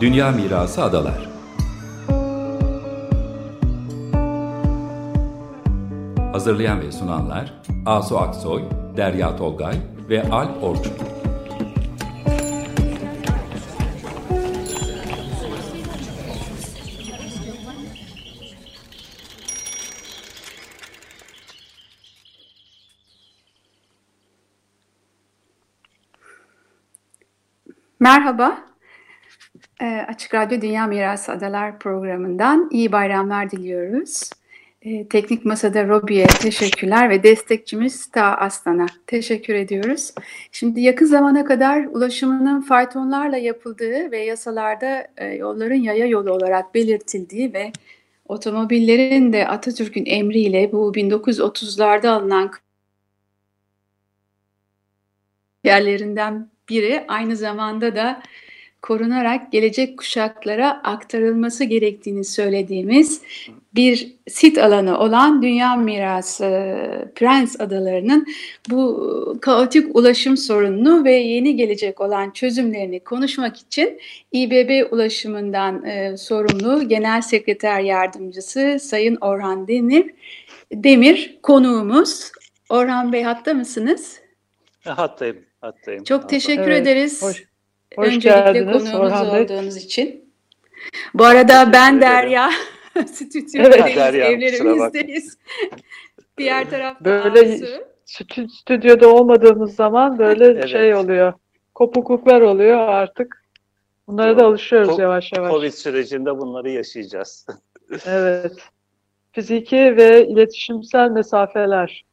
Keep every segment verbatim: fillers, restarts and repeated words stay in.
Dünya Mirası Adalar. Hazırlayan ve sunanlar Asu Aksoy, Derya Tolgay ve Alp Orçun. Merhaba, e, Açık Radyo Dünya Mirası Adalar programından iyi bayramlar diliyoruz. E, Teknik Masa'da Robi'ye teşekkürler ve destekçimiz Ta Aslan'a teşekkür ediyoruz. Şimdi yakın zamana kadar ulaşımının faytonlarla yapıldığı ve yasalarda e, yolların yaya yolu olarak belirtildiği ve otomobillerin de Atatürk'ün emriyle bu bin dokuz yüz otuzlarda alınan yerlerinden biri aynı zamanda da korunarak gelecek kuşaklara aktarılması gerektiğini söylediğimiz bir sit alanı olan Dünya Mirası Prens Adaları'nın bu kaotik ulaşım sorununu ve yeni gelecek olan çözümlerini konuşmak için İBB Ulaşımından e, sorumlu Genel Sekreter Yardımcısı Sayın Orhan Demir, Demir konuğumuz. Orhan Bey, hatta mısınız? Hattayım, hattayım. Çok teşekkür Evet, ederiz. Hoş, hoş Öncelikle geldiniz konuğumuz Orhan Bey. olduğunuz için. Bu arada ben Derya, stüdyodayız, Evet, Derya, evlerimizdeyiz. Diğer tarafta Böyle Asu. stü- stüdyoda olmadığımız zaman böyle Evet. şey oluyor. Kopukluklar oluyor artık. Bunlara Yok, da alışıyoruz ko- yavaş yavaş. Covid sürecinde bunları yaşayacağız. Evet. Fiziki ve iletişimsel mesafeler.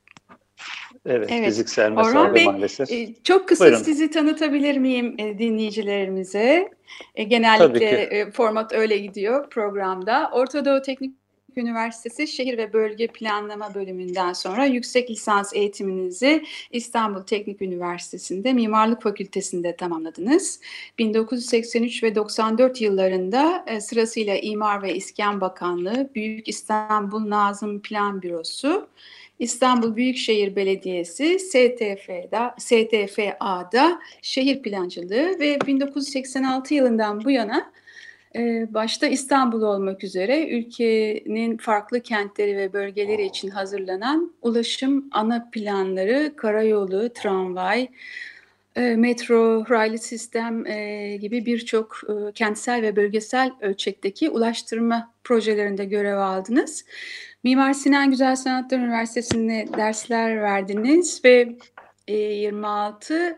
Evet, Evet. fiziksel Orhan mesafe Bey, maalesef. e, çok kısa Buyurun. sizi tanıtabilir miyim e, dinleyicilerimize? E, Tabii Genellikle ki. e, format öyle gidiyor programda. Orta Doğu Teknik Üniversitesi Şehir ve Bölge Planlama bölümünden sonra yüksek lisans eğitiminizi İstanbul Teknik Üniversitesi'nde Mimarlık Fakültesi'nde tamamladınız. bin dokuz yüz seksen üç ve doksan dört yıllarında e, sırasıyla İmar ve İskan Bakanlığı, Büyük İstanbul Nazım Plan Bürosu, İstanbul Büyükşehir Belediyesi, S T F'da, S T F A'da şehir plancılığı ve bin dokuz yüz seksen altı yılından bu yana e, başta İstanbul olmak üzere ülkenin farklı kentleri ve bölgeleri için hazırlanan ulaşım ana planları, karayolu, tramvay, e, metro, raylı sistem e, gibi birçok e, kentsel ve bölgesel ölçekteki ulaştırma projelerinde görev aldınız. Mimar Sinan Güzel Sanatlar Üniversitesi'nde dersler verdiniz ve e, yirmi altı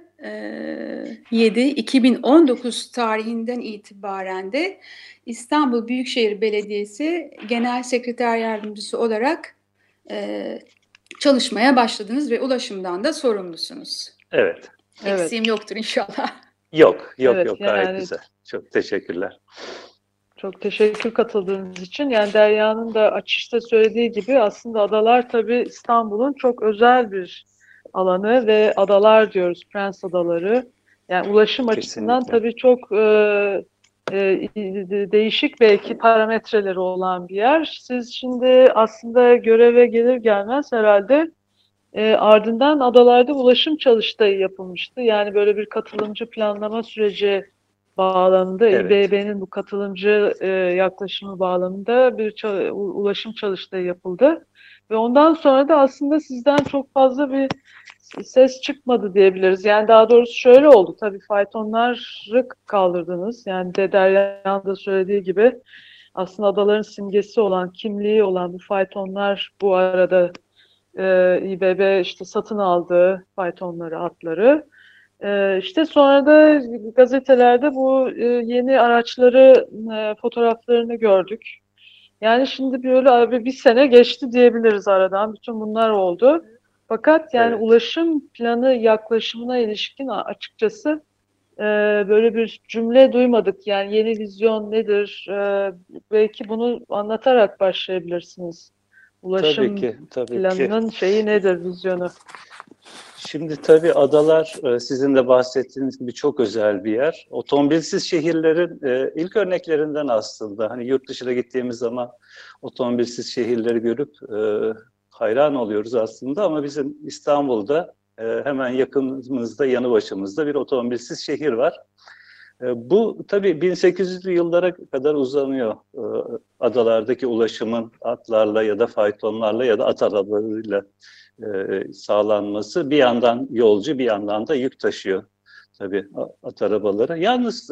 yedi iki bin on dokuz tarihinden itibaren de İstanbul Büyükşehir Belediyesi Genel Sekreter Yardımcısı olarak e, çalışmaya başladınız ve ulaşımdan da sorumlusunuz. Evet. Evet. Eksiğim yoktur inşallah. Yok, yok, Evet, yok. Gayet yani güzel. Çok teşekkürler. çok teşekkür katıldığınız için. Yani Derya'nın da açışta söylediği gibi aslında adalar tabii İstanbul'un çok özel bir alanı ve adalar diyoruz, Prens Adaları. Yani ulaşım açısından Kesinlikle. tabii çok e, e, değişik belki parametreleri olan bir yer. Siz şimdi aslında göreve gelir gelmez herhalde e, ardından adalarda ulaşım çalıştayı yapılmıştı. Yani böyle bir katılımcı planlama süreci bağlamında, Evet. İBB'nin bu katılımcı e, yaklaşımı bağlamında bir ça- u- ulaşım çalıştayı yapıldı. Ve ondan sonra da aslında sizden çok fazla bir ses çıkmadı diyebiliriz. Yani daha doğrusu şöyle oldu. Tabii faytonları kaldırdınız. Yani de Derya'nın da söylediği gibi aslında adaların simgesi olan, kimliği olan bu faytonlar bu arada e, İBB işte satın aldı faytonları, atları. E, işte sonra da gazetelerde bu e, yeni araçları e, fotoğraflarını gördük. Yani şimdi böyle abi bir sene geçti diyebiliriz aradan. Bütün bunlar oldu. Fakat yani Evet. ulaşım planı yaklaşımına ilişkin açıkçası e, böyle bir cümle duymadık. Yani yeni vizyon nedir? E, belki bunu anlatarak başlayabilirsiniz. Tabii Ulaşım ki, tabii ki. planının şeyi nedir, vizyonu? Şimdi tabii adalar e, sizin de bahsettiğiniz gibi çok özel bir yer. Otomobilsiz şehirlerin e, ilk örneklerinden aslında. Hani yurt dışına gittiğimiz zaman otomobilsiz şehirleri görüp e, hayran oluyoruz aslında. Ama bizim İstanbul'da e, hemen yakınımızda, yanı başımızda bir otomobilsiz şehir var. Bu tabii bin sekiz yüzlü yıllara kadar uzanıyor. Adalardaki ulaşımın atlarla ya da faytonlarla ya da at arabalarıyla sağlanması. Bir yandan yolcu, bir yandan da yük taşıyor tabii at arabaları. Yalnız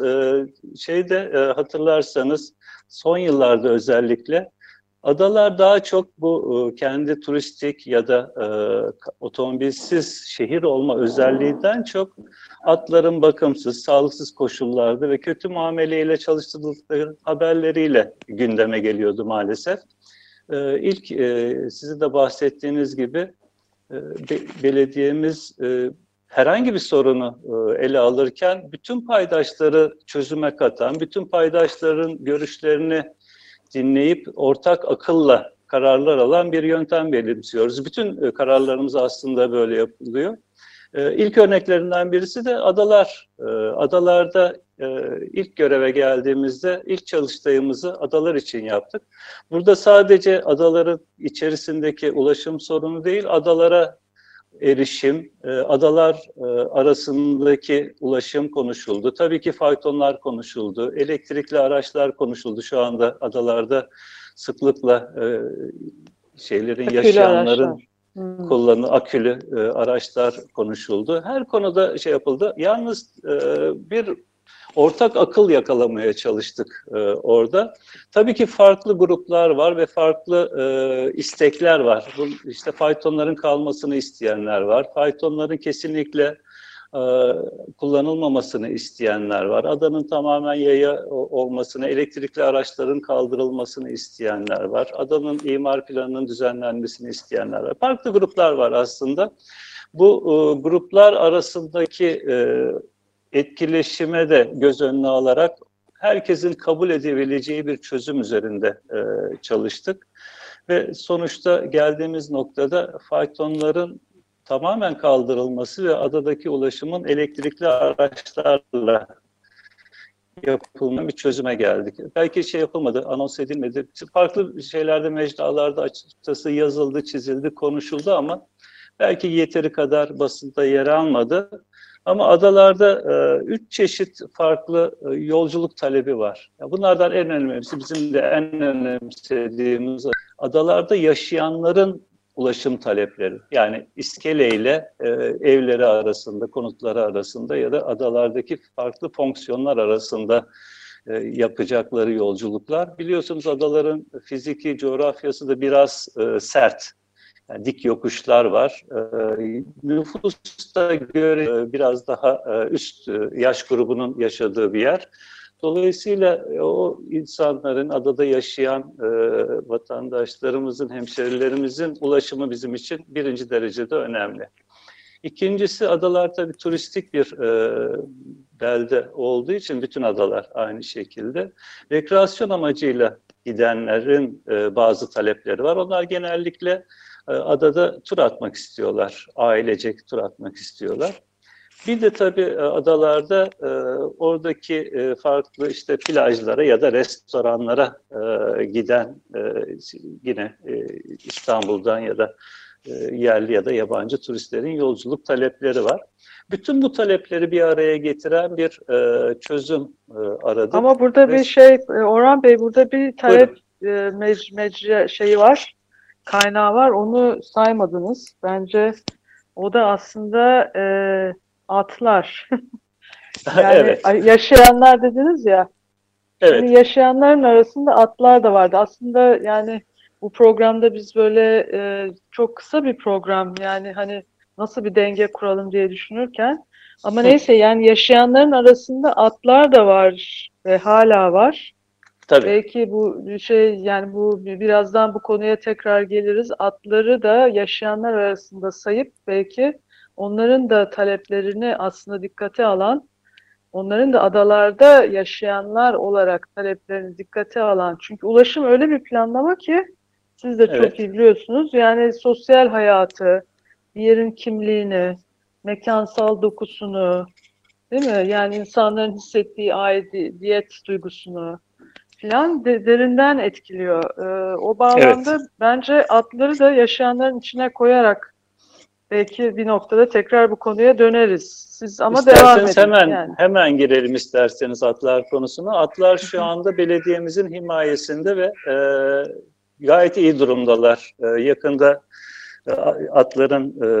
şeyde hatırlarsanız son yıllarda özellikle adalar daha çok bu kendi turistik ya da e, otomobilsiz şehir olma özelliğinden çok atların bakımsız, sağlıksız koşullarda ve kötü muameleyle çalıştırıldıkları haberleriyle gündeme geliyordu maalesef. E, ilk e, sizin de bahsettiğiniz gibi e, be, belediyemiz e, herhangi bir sorunu e, ele alırken bütün paydaşları çözüme katan, bütün paydaşların görüşlerini dinleyip ortak akılla kararlar alan bir yöntem benimsiyoruz. Bütün e, kararlarımız aslında böyle yapılıyor. E, ilk örneklerinden birisi de adalar. E, adalarda e, ilk göreve geldiğimizde ilk çalıştayımızı adalar için yaptık. Burada sadece adaların içerisindeki ulaşım sorunu değil, adalara erişim, e, adalar e, arasındaki ulaşım konuşuldu. Tabii ki faytonlar konuşuldu, elektrikli araçlar konuşuldu. Şu anda adalarda sıklıkla e, şeylerin, akülü yaşayanların hmm. kullanığı, akülü e, araçlar konuşuldu. Her konuda şey yapıldı. Yalnız e, bir ortak akıl yakalamaya çalıştık e, orada. Tabii ki farklı gruplar var ve farklı e, istekler var. Bu, işte faytonların kalmasını isteyenler var. Faytonların kesinlikle e, kullanılmamasını isteyenler var. Adanın tamamen yaya olmasını, elektrikli araçların kaldırılmasını isteyenler var. Adanın imar planının düzenlenmesini isteyenler var. Farklı gruplar var aslında. Bu e, gruplar arasındaki e, etkileşime de göz önüne alarak herkesin kabul edebileceği bir çözüm üzerinde e, çalıştık. Ve sonuçta geldiğimiz noktada faytonların tamamen kaldırılması ve adadaki ulaşımın elektrikli araçlarla yapılma bir çözüme geldik. Belki şey yapılmadı, anons edilmedi. Farklı şeylerde, mecralarda açıkçası yazıldı, çizildi, konuşuldu ama belki yeteri kadar basında yer almadı. Ama adalarda e, üç çeşit farklı e, yolculuk talebi var. Ya bunlardan en önemlisi, bizim de en önemsediğimiz adalarda yaşayanların ulaşım talepleri. Yani iskeleyle e, evleri arasında, konutları arasında ya da adalardaki farklı fonksiyonlar arasında e, yapacakları yolculuklar. Biliyorsunuz adaların fiziki coğrafyası da biraz e, sert. Yani dik yokuşlar var. E, nüfusta göre biraz daha e, üst yaş grubunun yaşadığı bir yer. Dolayısıyla o insanların, adada yaşayan e, vatandaşlarımızın, hemşerilerimizin ulaşımı bizim için birinci derecede önemli. İkincisi, adalar tabii turistik bir e, belde olduğu için bütün adalar aynı şekilde. Rekreasyon amacıyla gidenlerin e, bazı talepleri var. Onlar genellikle e, adada tur atmak istiyorlar, ailecek tur atmak istiyorlar. Bir de tabii adalarda e, oradaki e, farklı işte plajlara ya da restoranlara e, giden e, yine e, İstanbul'dan ya da e, yerli ya da yabancı turistlerin yolculuk talepleri var. Bütün bu talepleri bir araya getiren bir e, çözüm e, aradık. Ama burada Ve... bir şey, Orhan Bey, burada bir talep e, mec mecra şeyi var, kaynağı var. Onu saymadınız. Bence o da aslında e, atlar. Yani evet. Yaşayanlar dediniz ya. Evet. Şimdi yaşayanların arasında atlar da vardı. Aslında yani bu programda biz böyle e, çok kısa bir program, yani hani nasıl bir denge kuralım diye düşünürken, ama neyse, yani yaşayanların arasında atlar da var ve hala var. Tabii. Belki bu şey, yani bu birazdan bu konuya tekrar geliriz. Atları da yaşayanlar arasında sayıp belki onların da taleplerini aslında dikkate alan, onların da adalarda yaşayanlar olarak taleplerini dikkate alan. Çünkü ulaşım öyle bir planlama ki siz de evet. çok iyi biliyorsunuz. Yani sosyal hayatı, bir yerin kimliğini, mekansal dokusunu, değil mi? Yani insanların hissettiği aidiyet duygusunu falan de, derinden etkiliyor. Ee, o bağlamda evet. bence atları da yaşayanların içine koyarak belki bir noktada tekrar bu konuya döneriz. Siz ama devam İsterseniz edin. hemen Yani. hemen girelim isterseniz atlar konusuna. Atlar şu anda belediyemizin himayesinde ve e, gayet iyi durumdalar. E, yakında e, atların e,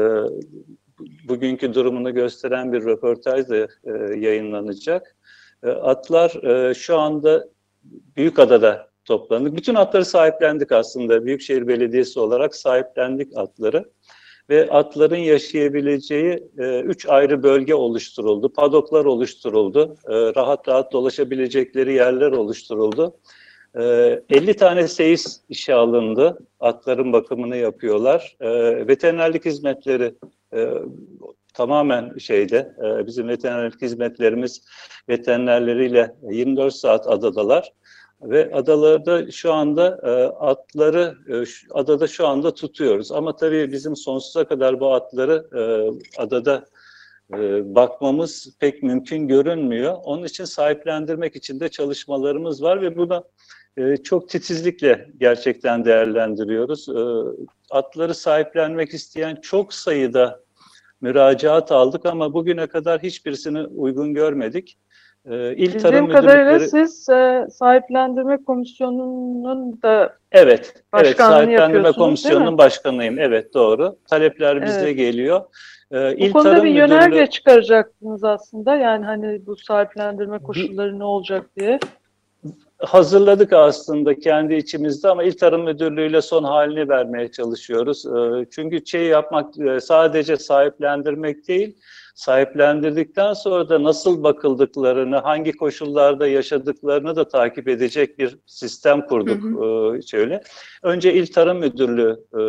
bugünkü durumunu gösteren bir röportaj da e, yayınlanacak. E, atlar e, şu anda Büyükada'da toplandık. Bütün atları sahiplendik aslında. Büyükşehir Belediyesi olarak sahiplendik atları. Ve atların yaşayabileceği e, üç ayrı bölge oluşturuldu. Padoklar oluşturuldu. E, rahat rahat dolaşabilecekleri yerler oluşturuldu. E, elli tane seyis işe alındı. Atların bakımını yapıyorlar. E, veterinerlik hizmetleri e, tamamen şeyde. E, bizim veterinerlik hizmetlerimiz veterinerleriyle yirmi dört saat adadalar. Ve adalarda şu anda e, atları e, şu, adada şu anda tutuyoruz. Ama tabii bizim sonsuza kadar bu atları e, adada e, bakmamız pek mümkün görünmüyor. Onun için sahiplendirmek için de çalışmalarımız var ve buna e, çok titizlikle gerçekten değerlendiriyoruz. E, atları sahiplenmek isteyen çok sayıda müracaat aldık ama bugüne kadar hiçbirisini uygun görmedik. Ee, İl Tarım Bildiğim kadarıyla Müdürlükleri siz e, sahiplendirme komisyonunun da evet, evet başkanlığını sahiplendirme yapıyorsunuz, değil mi? komisyonunun başkanıyım. Evet doğru. Talepler bize Evet. geliyor. Ee, Bu İl konuda Tarım bir Müdürlüğü yönerge çıkaracaktınız aslında. Yani hani bu sahiplendirme bir- koşulları ne olacak diye. hazırladık aslında kendi içimizde ama İl Tarım Müdürlüğü'yle son halini vermeye çalışıyoruz. Ee, Çünkü şey yapmak e, sadece sahiplendirmek değil, sahiplendirdikten sonra da nasıl bakıldıklarını, hangi koşullarda yaşadıklarını da takip edecek bir sistem kurduk. Hı hı. Ee, şöyle. Önce İl Tarım Müdürlüğü e,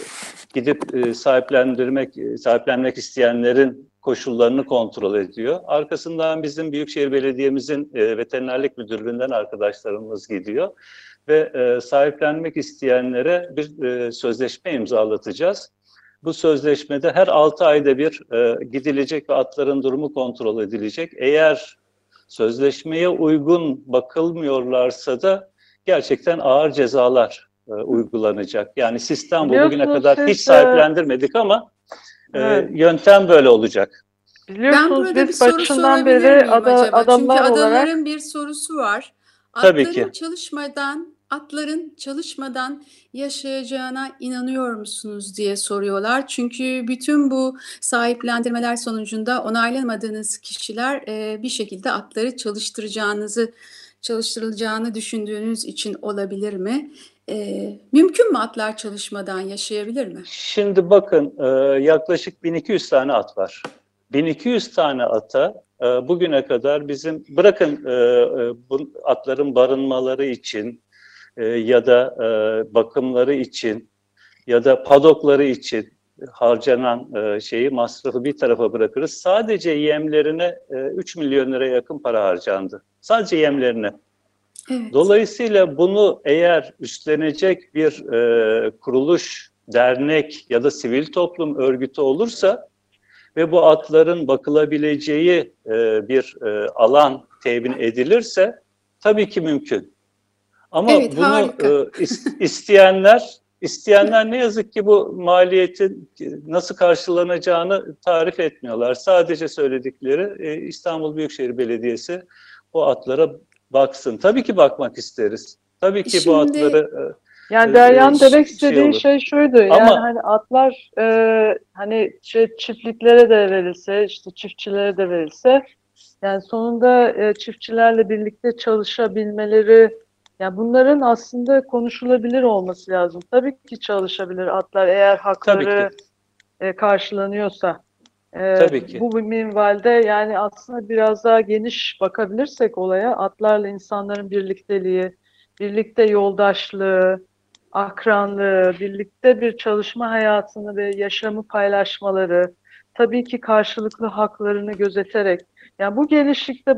gidip e, sahiplendirmek, e, sahiplenmek isteyenlerin koşullarını kontrol ediyor. Arkasından bizim Büyükşehir Belediye'mizin e, veterinerlik müdürlüğünden arkadaşlarımız gidiyor ve e, sahiplenmek isteyenlere bir e, sözleşme imzalatacağız. Bu sözleşmede her altı ayda bir e, gidilecek ve atların durumu kontrol edilecek. Eğer sözleşmeye uygun bakılmıyorlarsa da gerçekten ağır cezalar e, uygulanacak. Yani sistem bu. Bugüne Biliyorsunuz kadar hiç siz e, sahiplendirmedik ama e, evet, yöntem böyle olacak. Ben biliyorsunuz burada bir biz soru başından sorabilir beri miyim ada, acaba? Çünkü adamlar olarak adaların bir sorusu var. Tabii Atların ki. çalışmadan, atların çalışmadan yaşayacağına inanıyor musunuz diye soruyorlar. Çünkü bütün bu sahiplendirmeler sonucunda onaylamadığınız kişiler e, bir şekilde atları çalıştıracağınızı, çalıştırılacağını düşündüğünüz için olabilir mi? E, mümkün mü atlar çalışmadan yaşayabilir mi? Şimdi bakın e, yaklaşık bin iki yüz tane at var. bin iki yüz tane ata e, bugüne kadar bizim bırakın e, e, bu atların barınmaları için e, ya da e, bakımları için ya da padokları için harcanan e, şeyi masrafı bir tarafa bırakırız. Sadece yemlerine e, üç milyon liraya yakın para harcandı. Sadece yemlerine. Evet. Dolayısıyla bunu eğer üstlenecek bir e, kuruluş, dernek ya da sivil toplum örgütü olursa ve bu atların bakılabileceği e, bir e, alan temin edilirse tabii ki mümkün. Ama Evet, bunu harika. e, isteyenler, isteyenler ne yazık ki bu maliyetin nasıl karşılanacağını tarif etmiyorlar. Sadece söyledikleri e, İstanbul Büyükşehir Belediyesi bu atlara baksın. Tabii ki bakmak isteriz. Tabii ki bu Şimdi atları yani e, Derya'nın e, demek şey istediği olur. şey şuydu. Yani Ama hani atlar e, hani şey, çiftliklere de verilse, işte çiftçilere de verilse, yani sonunda e, çiftçilerle birlikte çalışabilmeleri, yani bunların aslında konuşulabilir olması lazım. Tabii ki çalışabilir atlar eğer tabii hakları ki, e, karşılanıyorsa. E, tabii ki. bu minvalde yani aslında biraz daha geniş bakabilirsek olaya, atlarla insanların birlikteliği, birlikte yoldaşlığı, akranlığı, birlikte bir çalışma hayatını ve yaşamı paylaşmaları, tabii ki karşılıklı haklarını gözeterek, yani bu genişlikte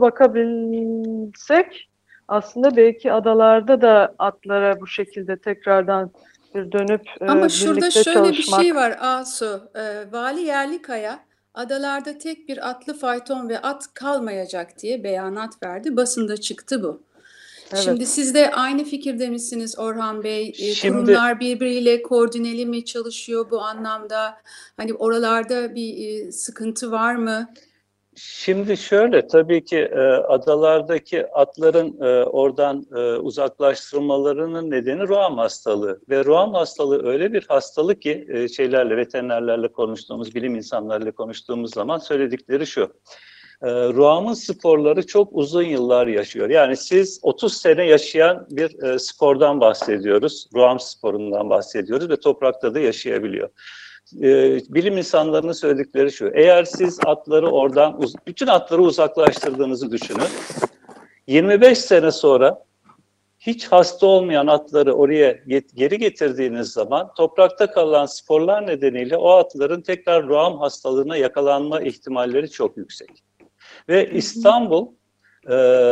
bakabilsek aslında belki adalarda da atlara bu şekilde tekrardan bir dönüp e, Ama şurada birlikte şöyle bir şey çalışmak. var Asu. Ee, Vali Yerlikaya adalarda tek bir atlı fayton ve at kalmayacak diye beyanat verdi. Basında çıktı bu. Evet. Şimdi siz de aynı fikirde misiniz Orhan Bey? E, Şimdi kurumlar birbiriyle koordineli mi çalışıyor bu anlamda? Hani oralarda bir e, sıkıntı var mı? Şimdi şöyle, tabii ki e, adalardaki atların e, oradan e, uzaklaştırmalarının nedeni ruam hastalığı. Ve ruam hastalığı öyle bir hastalık ki e, şeylerle, veterinerlerle konuştuğumuz, bilim insanlarıyla konuştuğumuz zaman söyledikleri şu. E, ruamın sporları çok uzun yıllar yaşıyor. Yani siz otuz sene yaşayan bir e, spordan bahsediyoruz. Ruam sporundan bahsediyoruz ve toprakta da yaşayabiliyor. E, bilim insanlarının söyledikleri şu: eğer siz atları oradan, bütün atları uzaklaştırdığınızı düşünün. yirmi beş sene sonra hiç hasta olmayan atları oraya geri getirdiğiniz zaman toprakta kalan sporlar nedeniyle o atların tekrar ruam hastalığına yakalanma ihtimalleri çok yüksek. Ve İstanbul e,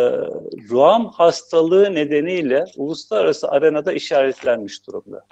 ruam hastalığı nedeniyle uluslararası arenada işaretlenmiş durumda.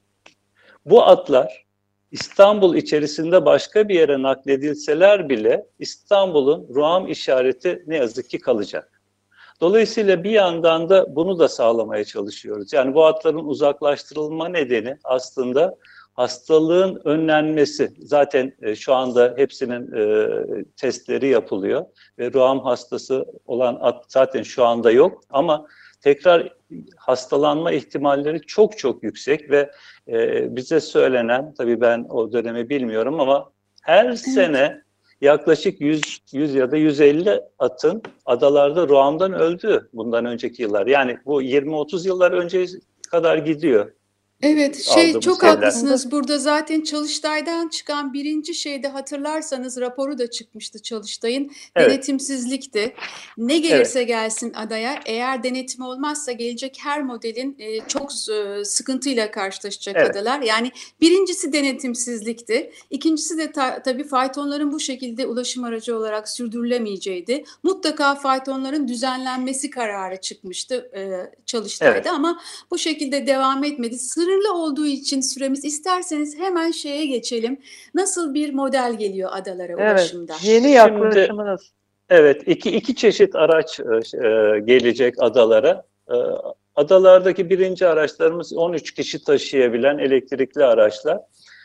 Bu atlar İstanbul içerisinde başka bir yere nakledilseler bile İstanbul'un ruam işareti ne yazık ki kalacak. Dolayısıyla bir yandan da bunu da sağlamaya çalışıyoruz. Yani bu atların uzaklaştırılma nedeni aslında hastalığın önlenmesi. Zaten e, şu anda hepsinin e, testleri yapılıyor ve ruam hastası olan at zaten şu anda yok ama tekrar hastalanma ihtimalleri çok çok yüksek ve e, bize söylenen, tabii ben o dönemi bilmiyorum ama her evet. sene yaklaşık yüz, yüz ya da yüz elli atın adalarda ruamdan öldü bundan önceki yıllar. Yani bu yirmi otuz yıllar önce kadar gidiyor. Evet, şey çok şeyler. haklısınız. Burada zaten Çalıştay'dan çıkan birinci şeyde hatırlarsanız raporu da çıkmıştı Çalıştay'ın. Evet. Denetimsizlikti. Ne gelirse evet. gelsin adaya, eğer denetim olmazsa gelecek her modelin e, çok e, sıkıntıyla karşılaşacak evet. adalar. Yani birincisi denetimsizlikti. İkincisi de ta, tabii faytonların bu şekilde ulaşım aracı olarak sürdürülemeyeceğiydi. Mutlaka faytonların düzenlenmesi kararı çıkmıştı e, Çalıştay'da evet. ama bu şekilde devam etmedi. Sınırlı olduğu için süremiz, isterseniz hemen şeye geçelim. Nasıl bir model geliyor adalara evet, ulaşımda? Yeni yaklaşımı nasıl? Evet, iki, iki çeşit araç e, gelecek adalara. E, adalardaki birinci araçlarımız on üç kişi taşıyabilen elektrikli araçlar.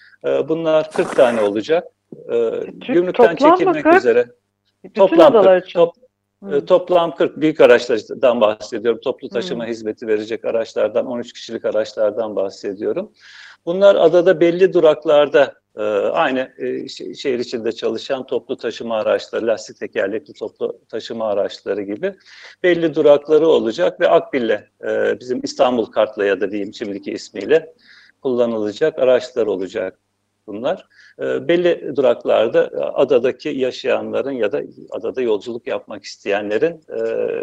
E, bunlar kırk tane olacak. E, gümrükten çekilmek kırk? Üzere. Bütün toplam adalar kırk. için. Top, Hmm. Toplam kırk büyük araçlardan bahsediyorum. Toplu taşıma hmm. hizmeti verecek araçlardan, on üç kişilik araçlardan bahsediyorum. Bunlar adada belli duraklarda e, aynı e, şehir içinde çalışan toplu taşıma araçları, lastik tekerlekli toplu taşıma araçları gibi belli durakları olacak ve Akbil'le e, bizim İstanbul Kart'la ya da diyeyim şimdiki ismiyle kullanılacak araçlar olacak. Bunlar e, belli duraklarda adadaki yaşayanların ya da adada yolculuk yapmak isteyenlerin e,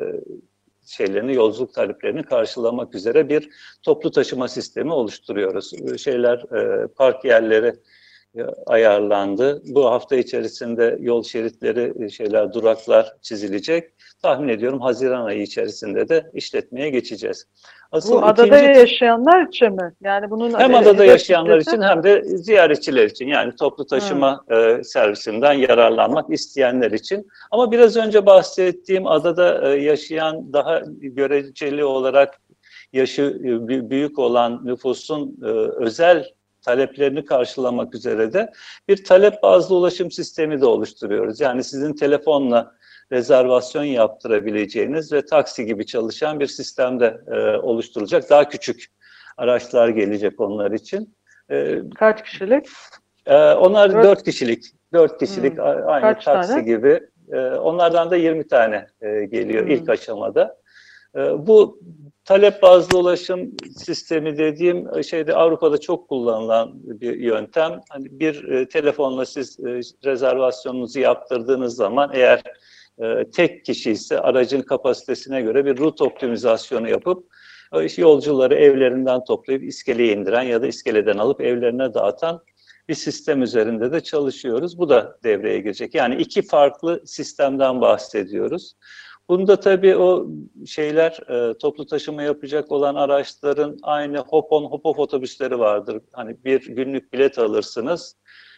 şeylerini, yolculuk taleplerini karşılamak üzere bir toplu taşıma sistemi oluşturuyoruz. Şeyler, e, park yerleri e, ayarlandı. Bu hafta içerisinde yol şeritleri, şeyler, duraklar çizilecek. Tahmin ediyorum Haziran ayı içerisinde de işletmeye geçeceğiz. Asıl bu adada ikinci, yaşayanlar için mi? Yani bunun hem adada yaşayanlar için hem de ziyaretçiler için, yani toplu taşıma e, servisinden yararlanmak isteyenler için. Ama biraz önce bahsettiğim adada e, yaşayan, daha göreceli olarak yaşı e, büyük olan nüfusun e, özel taleplerini karşılamak üzere de bir talep bazlı ulaşım sistemi de oluşturuyoruz. Yani sizin telefonla rezervasyon yaptırabileceğiniz ve taksi gibi çalışan bir sistemde e, oluşturulacak. Daha küçük araçlar gelecek onlar için. E, Kaç kişilik? E, onlar dört, dört kişilik. Dört kişilik hmm. aynı Kaç taksi tane? Gibi. E, onlardan da yirmi tane e, geliyor hmm. ilk aşamada. E, bu talep bazlı ulaşım sistemi dediğim şeyde Avrupa'da çok kullanılan bir yöntem. Hani bir e, telefonla siz e, rezervasyonunuzu yaptırdığınız zaman eğer e, tek kişi ise aracın kapasitesine göre bir rut optimizasyonu yapıp e, yolcuları evlerinden toplayıp iskeleye indiren ya da iskeleden alıp evlerine dağıtan bir sistem üzerinde de çalışıyoruz. Bu da devreye girecek. Yani iki farklı sistemden bahsediyoruz. Bunda tabii o şeyler, e, toplu taşıma yapacak olan araçların aynı hop-on hop-off otobüsleri vardır. Hani bir günlük bilet alırsınız.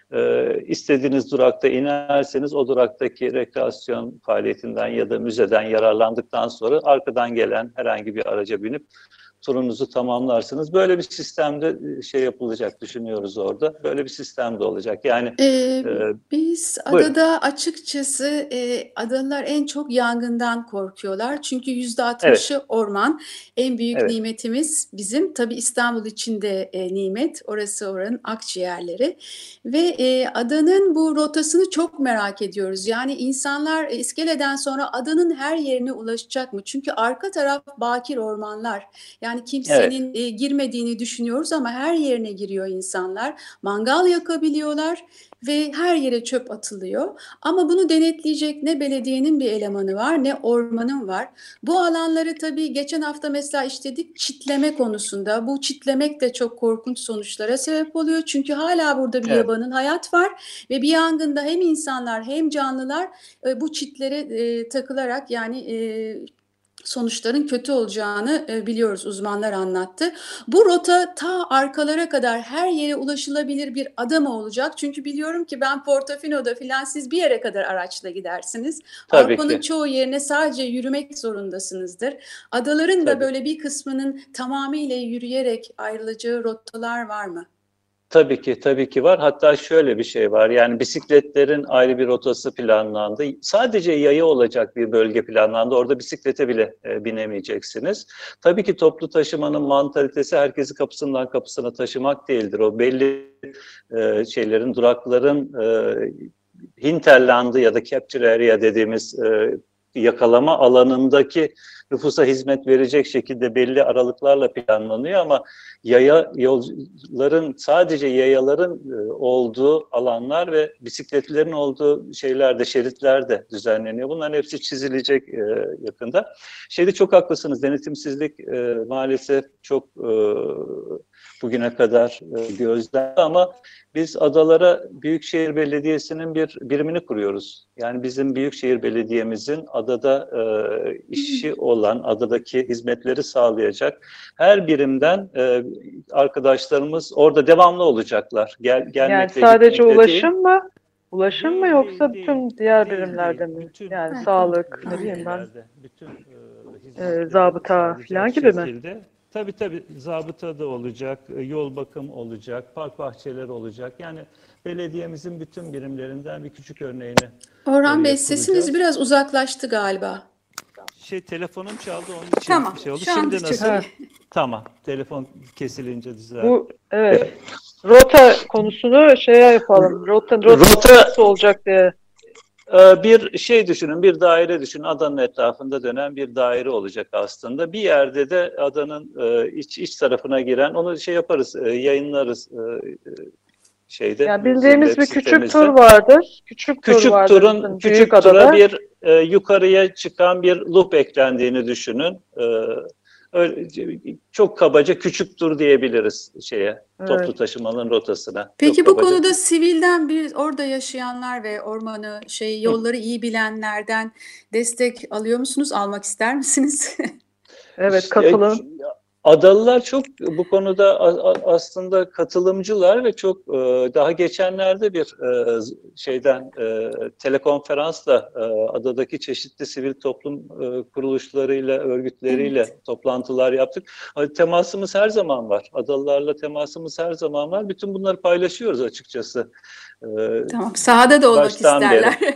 e, istediğiniz durakta inerseniz o duraktaki rekreasyon faaliyetinden ya da müzeden yararlandıktan sonra arkadan gelen herhangi bir araca binip turunuzu tamamlarsınız. Böyle bir sistemde şey yapılacak düşünüyoruz orada. Böyle bir sistem de olacak. Yani Ee, e, biz buyurun. adada açıkçası e, adalılar en çok yangından korkuyorlar. Çünkü yüzde Evet, altmışı orman. En büyük evet, nimetimiz bizim. Tabii İstanbul için de e, nimet. Orası oranın akciğerleri. Ve e, adanın bu rotasını çok merak ediyoruz. Yani insanlar e, iskeleden sonra adanın her yerine ulaşacak mı? Çünkü arka taraf bakir ormanlar. Yani evet, kimsenin e, girmediğini düşünüyoruz ama her yerine giriyor insanlar. Mangal yakabiliyorlar ve her yere çöp atılıyor. Ama bunu denetleyecek ne belediyenin bir elemanı var ne ormanın var. Bu alanları tabii geçen hafta mesela işledik çitleme konusunda. Bu çitlemek de çok korkunç sonuçlara sebep oluyor. Çünkü hala burada bir evet. yabanın hayat var ve bir yangında hem insanlar hem canlılar e, bu çitlere e, takılarak yani e, sonuçların kötü olacağını e, biliyoruz, uzmanlar anlattı. Bu rota ta arkalara kadar her yere ulaşılabilir bir ada mı olacak? Çünkü biliyorum ki ben Portofino'da filan siz bir yere kadar araçla gidersiniz. Tabii Avrupa'nın ki, çoğu yerine sadece yürümek zorundasınızdır. Adaların da tabii. böyle bir kısmının tamamıyla yürüyerek ayrılacağı rotalar var mı? Tabii ki, tabii ki var. Hatta şöyle bir şey var. Yani bisikletlerin ayrı bir rotası planlandı. Sadece yaya olacak bir bölge planlandı. Orada bisiklete bile e, binemeyeceksiniz. Tabii ki toplu taşımanın mantalitesi herkesi kapısından kapısına taşımak değildir. O belli e, şeylerin, durakların e, hinterlandı ya da capture area dediğimiz e, yakalama alanındaki nüfusa hizmet verecek şekilde belli aralıklarla planlanıyor ama yaya yolcuların sadece yayaların e, olduğu alanlar ve bisikletlerin olduğu şeylerde, şeritlerde düzenleniyor. Bunların hepsi çizilecek e, yakında. Şeyde çok haklısınız. Denetimsizlik e, maalesef çok e, bugüne kadar e, gözlemli ama biz adalara Büyükşehir Belediyesi'nin bir birimini kuruyoruz. Yani bizim Büyükşehir Belediye'mizin adada e, işi olan, adadaki hizmetleri sağlayacak her birimden e, arkadaşlarımız orada devamlı olacaklar. Gel, Yani gelmekle sadece gitmekle ulaşım değil. mı? Ulaşım mı Değil, yoksa değil, tüm değil, diğer değil, birimlerde değil. mi? Bütün Yani Evet, sağlık, e, ne bileyim ben, şeylerde, bütün e, e, hizmetleri zabıta sağlayacak falan gibi mi? şekilde. Tabii tabii zabıta da olacak, e, yol bakım olacak, park bahçeleri olacak. Yani belediyemizin bütün birimlerinden bir küçük örneğini Orhan Bey oraya sesiniz kuracağız. biraz uzaklaştı galiba. Şey telefonum çaldı onun için Tamam, bir şey oldu. şu anda Şimdi çok nasıl? iyi. Tamam. Telefon kesilince düzeldi. Bu evet. Rota konusunu şeye yapalım. Rota, rota Rota nasıl olacak diye. e, bir şey düşünün, bir daire düşünün. Adanın etrafında dönen bir daire olacak aslında. Bir yerde de adanın e, iç iç tarafına giren, onu şey yaparız, e, yayınlarız e, şeyde, Yani bizim bildiğimiz web bir küçük tur sitemizde. vardır. Küçük tur Küçük vardır turun bütün küçük büyük tura adada. bir e, yukarıya çıkan bir loop eklendiğini düşünün. E, öyle, çok kabaca küçük tur diyebiliriz şeye, toplu Evet. taşımanın rotasına. Çok Peki bu kabaca. konuda sivilden bir orada yaşayanlar ve ormanı şey yolları iyi bilenlerden destek alıyor musunuz? Almak ister misiniz? Evet, İşte, katılım. Adalılar çok bu konuda a- a- aslında katılımcılar ve çok e, daha geçenlerde bir e, şeyden e, telekonferansla e, adadaki çeşitli sivil toplum e, kuruluşlarıyla, örgütleriyle Evet. toplantılar yaptık. Ha, temasımız her zaman var. Adalılarla temasımız her zaman var. Bütün bunları paylaşıyoruz açıkçası. E, Tamam. Sahada da olmak baştan beri. isterler.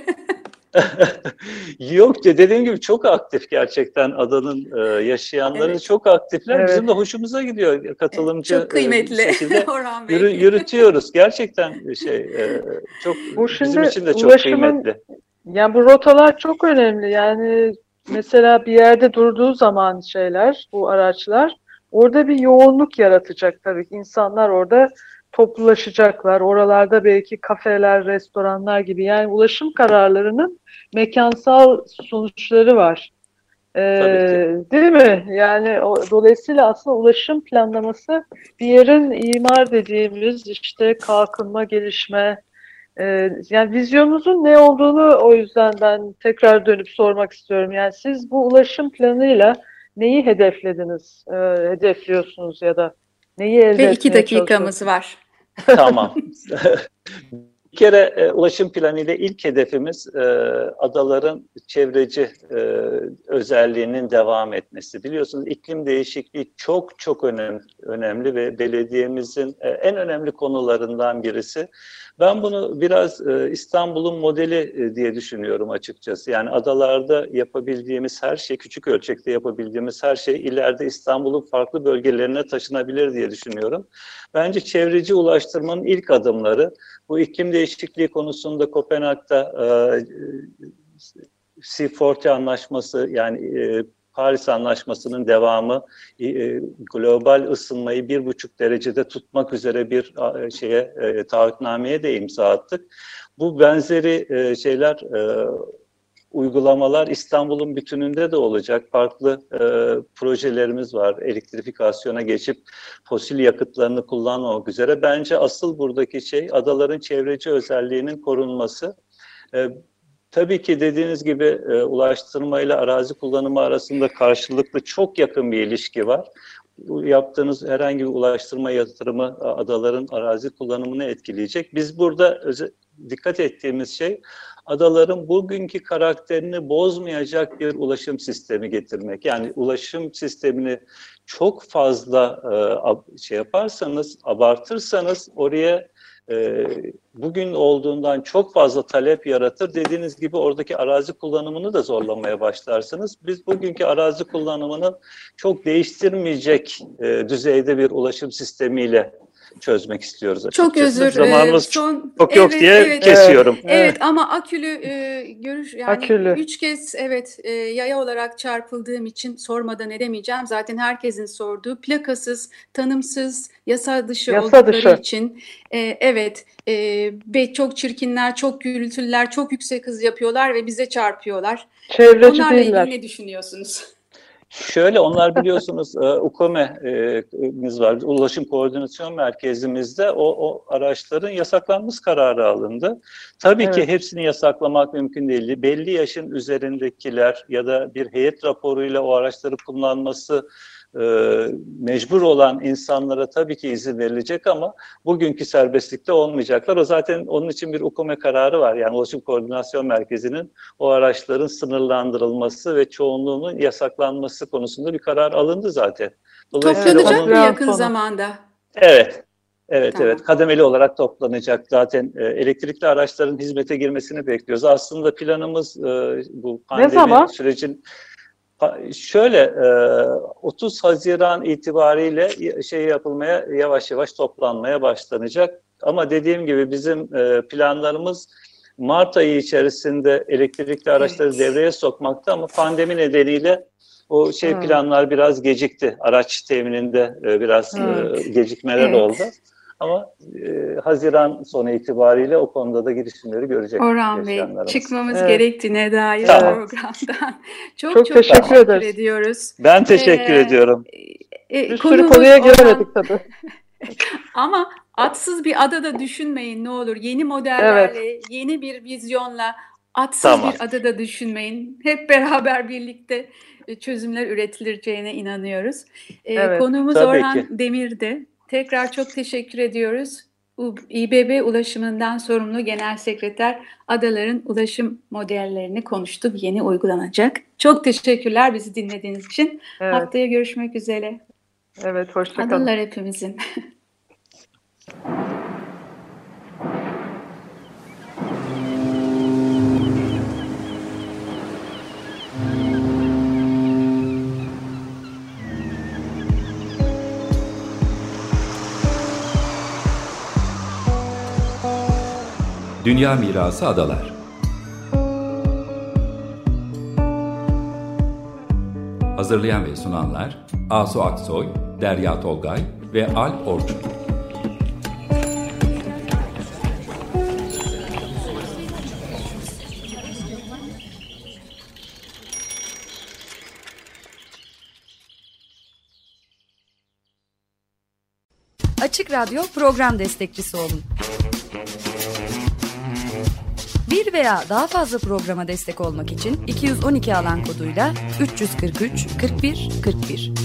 Yok ya dediğim gibi çok aktif gerçekten adanın e, yaşayanları Evet. çok aktifler. Bizim Evet. de hoşumuza gidiyor Evet. katılımcı Çok e, bir kıymetli şekilde Orhan yürü, Bey. yürütüyoruz. Gerçekten şey e, çok Bu bizim şimdi için de çok ulaşımın, kıymetli. yani bu rotalar çok önemli. Yani mesela bir yerde durduğu zaman şeyler, bu araçlar orada bir yoğunluk yaratacak tabii ki. İnsanlar orada toplulaşacaklar. Oralarda belki kafeler, restoranlar gibi. Yani ulaşım kararlarının mekansal sonuçları var. Tabii ki. Ee, değil mi? Yani o, dolayısıyla aslında ulaşım planlaması bir yerin imar dediğimiz işte kalkınma, gelişme, e, yani vizyonunuzun ne olduğunu o yüzden ben tekrar dönüp sormak istiyorum. Yani siz bu ulaşım planıyla neyi hedeflediniz, e, hedefliyorsunuz ya da neyi elde Ve iki etmeye dakikamız çalışıyorsunuz? var. Tamam. Bir kere e, ulaşım planıyla ilk hedefimiz e, adaların çevreci e, özelliğinin devam etmesi. Biliyorsunuz iklim değişikliği çok çok önemli, önemli ve belediyemizin e, en önemli konularından birisi. Ben bunu biraz e, İstanbul'un modeli e, diye düşünüyorum açıkçası. Yani adalarda yapabildiğimiz her şey, küçük ölçekte yapabildiğimiz her şey ileride İstanbul'un farklı bölgelerine taşınabilir diye düşünüyorum. Bence çevreci ulaştırmanın ilk adımları bu iklim değişikliği konusunda Kopenhag'da e, C kırk anlaşması yani e, Paris Anlaşması'nın devamı e, global ısınmayı bir buçuk derecede tutmak üzere bir e, şeye e, taahhütnameye de imza attık. Bu benzeri e, şeyler e, uygulamalar İstanbul'un bütününde de olacak. Farklı e, projelerimiz var. Elektrifikasyona geçip fosil yakıtlarını kullanmamak üzere. Bence asıl buradaki şey adaların çevreci özelliğinin korunması. E, tabii ki dediğiniz gibi e, ulaştırma ile arazi kullanımı arasında karşılıklı çok yakın bir ilişki var. Yaptığınız herhangi bir ulaştırma yatırımı adaların arazi kullanımını etkileyecek. Biz burada dikkat ettiğimiz şey adaların bugünkü karakterini bozmayacak bir ulaşım sistemi getirmek. Yani ulaşım sistemini çok fazla e, şey yaparsanız, abartırsanız oraya e, bugün olduğundan çok fazla talep yaratır. Dediğiniz gibi oradaki arazi kullanımını da zorlamaya başlarsınız. Biz bugünkü arazi kullanımını çok değiştirmeyecek e, düzeyde bir ulaşım sistemiyle çözmek istiyoruz açıkçası. Çok özür Zamanımız son çok yok evet, diye evet, kesiyorum. Evet, evet ama akülü e, görüş yani akülü. üç kez evet e, yaya olarak çarpıldığım için sormadan edemeyeceğim. Zaten herkesin sorduğu plakasız, tanımsız, yasa dışı Yasa oldukları dışı. için e, evet e, ve çok çirkinler, çok gürültülüler, çok yüksek hız yapıyorlar ve bize çarpıyorlar. Çevreci Onlarla değiller. ilgili ne düşünüyorsunuz? Şöyle onlar biliyorsunuz U K O M E'miz var, Ulaşım Koordinasyon Merkezimizde o, o araçların yasaklanması kararı alındı. Tabii Evet. ki hepsini yasaklamak mümkün değil. Belli yaşın üzerindekiler ya da bir heyet raporuyla o araçları kullanması e, mecbur olan insanlara tabii ki izin verilecek ama bugünkü serbestlikte olmayacaklar. O zaten onun için bir U K O M E kararı var. Yani Ulaşım Koordinasyon Merkezi'nin o araçların sınırlandırılması ve çoğunluğunun yasaklanması konusunda bir karar alındı zaten. Toplanacak onun... mı yakın zamanda? Evet. Evet, Tamam. evet. Kademeli olarak toplanacak. Zaten e, elektrikli araçların hizmete girmesini bekliyoruz. Aslında planımız e, bu pandemi sürecin şöyle otuz Haziran itibariyle şey yapılmaya yavaş yavaş toplanmaya başlanacak. Ama dediğim gibi bizim planlarımız Mart ayı içerisinde elektrikli araçları evet. devreye sokmakta ama pandemi nedeniyle o şey planlar biraz gecikti. Araç temininde biraz evet. gecikmeler evet. oldu. Ama e, Haziran sonu itibariyle o konuda da girişimleri görecek. Orhan Bey, çıkmamız evet. gerektiğine dair tamam. programdan. Çok çok, çok teşekkür, teşekkür ederiz. ediyoruz. Ben teşekkür ee, ediyorum. E, Bir sürü konuya giremedik tabii. Ama atsız bir adada düşünmeyin ne olur. Yeni modellerle, evet. yeni bir vizyonla atsız tamam. bir adada düşünmeyin. Hep beraber birlikte çözümler üretileceğine inanıyoruz. Ee, evet, konuğumuz Orhan ki. Demir'di. Tekrar çok teşekkür ediyoruz. İ B B Ulaşımından sorumlu Genel Sekreter adaların ulaşım modellerini konuştuk. Yeni uygulanacak. Çok teşekkürler bizi dinlediğiniz için. Evet. Haftaya görüşmek üzere. Evet, hoşça kalın. Adalar hepimizin. Dünya Mirası Adalar. Hazırlayan ve sunanlar Asu Aksoy, Derya Tolgay ve Alp Orçun. Açık Radyo program destekçisi olun. Bir veya daha fazla programa destek olmak için iki yüz on iki alan koduyla üç yüz kırk üç kırk bir kırk bir